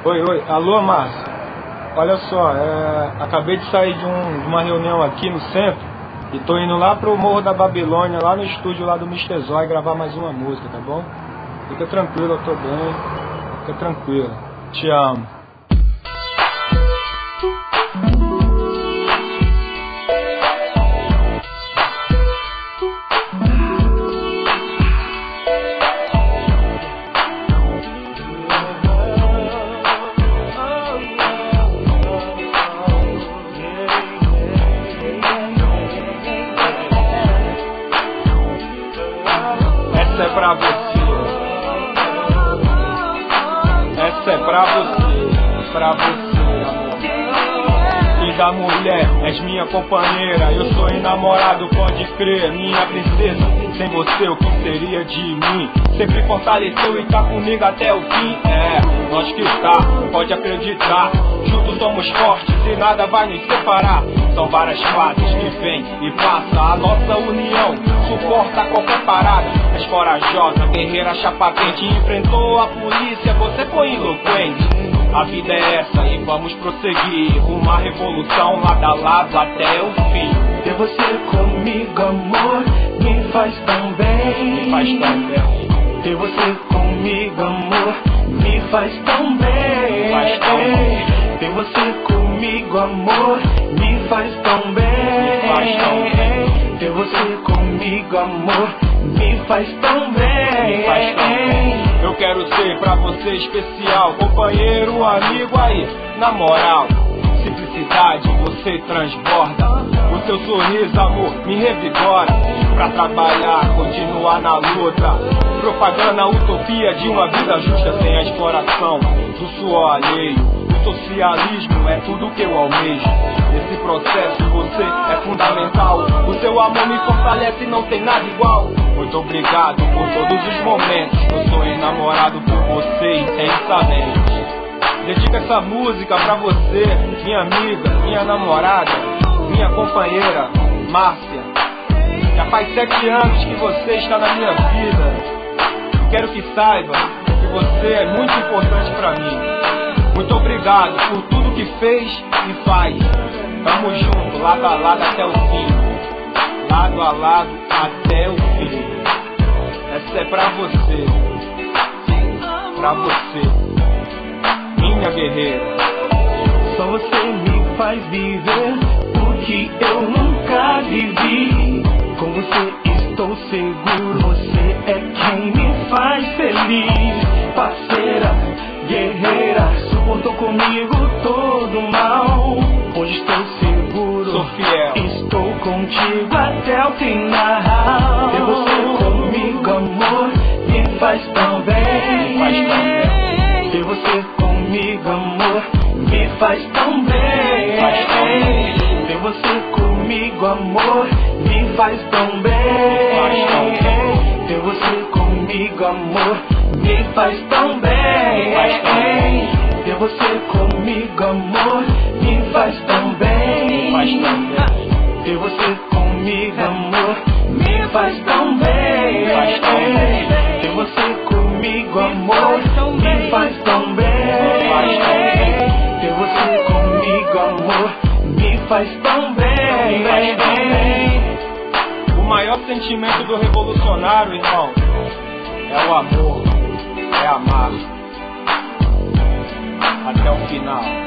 Oi, alô, Márcio. Olha só, acabei de sair de uma reunião aqui no centro e tô indo lá pro Morro da Babilônia, lá no estúdio lá do Mr. Zói, gravar mais uma música, tá bom? Fica tranquilo, eu tô bem. Fica tranquilo. Te amo. Essa é pra você. Essa é pra você, amor. Linda mulher, és minha companheira. Eu sou enamorado, pode crer, minha princesa. Sem você, o que seria de mim? Sempre fortaleceu e tá comigo até o fim. Nós que tá, pode acreditar. Juntos somos fortes e nada vai nos separar. São várias fases que vem e passa. A nossa união suporta qualquer parada. És corajosa, guerreira, chapa quente. Enfrentou a polícia, você foi eloquente. A vida é essa e vamos prosseguir. Uma revolução lado a lado até o fim. Ter você comigo, amor, me faz tão bem. Me faz tão bem. Ter você comigo, amor, me faz tão bem. Me faz tão bem. Ter você comigo, amor, me faz tão bem. Me faz tão bem. Ter você comigo, amor, me faz tão bem. Me faz tão bem. Eu quero ser pra você especial, companheiro, amigo aí, na moral. Simplicidade, você transborda. O seu sorriso, amor, me revigora. Pra trabalhar, continuar na luta. Propaganda, utopia de uma vida justa, sem a exploração do suor alheio. O socialismo é tudo que eu almejo. Nesse processo você é fundamental. O seu amor me fortalece e não tem nada igual. Muito obrigado por todos os momentos. Eu sou enamorado por você intensamente. Dedico essa música pra você, minha amiga, minha namorada, minha companheira, Márcia. Já faz 7 anos que você está na minha vida. Quero que saiba que você é muito importante pra mim. Muito obrigado por tudo que fez e faz. Tamo junto, lado a lado até o fim. Lado a lado até o fim. Essa é pra você. Pra você, minha guerreira. Só você me faz viver o que eu nunca vivi. Com você estou seguro, você é quem me faz feliz. Parceira, guerreira, suportou comigo todo mal. Hoje estou seguro, Sou fiel. estou contigo até o final. Ter você comigo, amor, me faz tão bem. Me faz tão bem. Ter você comigo, amor, me faz tão bem. Me faz tão bem. Ter você comigo, amor, me faz tão bem. Faz tão bem. Ter você comigo, amor, me faz tão bem. Faz tão bem. Ter você comigo, amor, me faz tão bem. Faz tão bem. Ter você comigo, amor, me faz tão bem. Faz tão bem. Ter você comigo, amor, me faz tão bem. Faz tão bem. Ter você comigo, amor, me faz tão bem. Faz tão bem. O maior sentimento do revolucionário, irmão, é o amor, é amar. Até o final.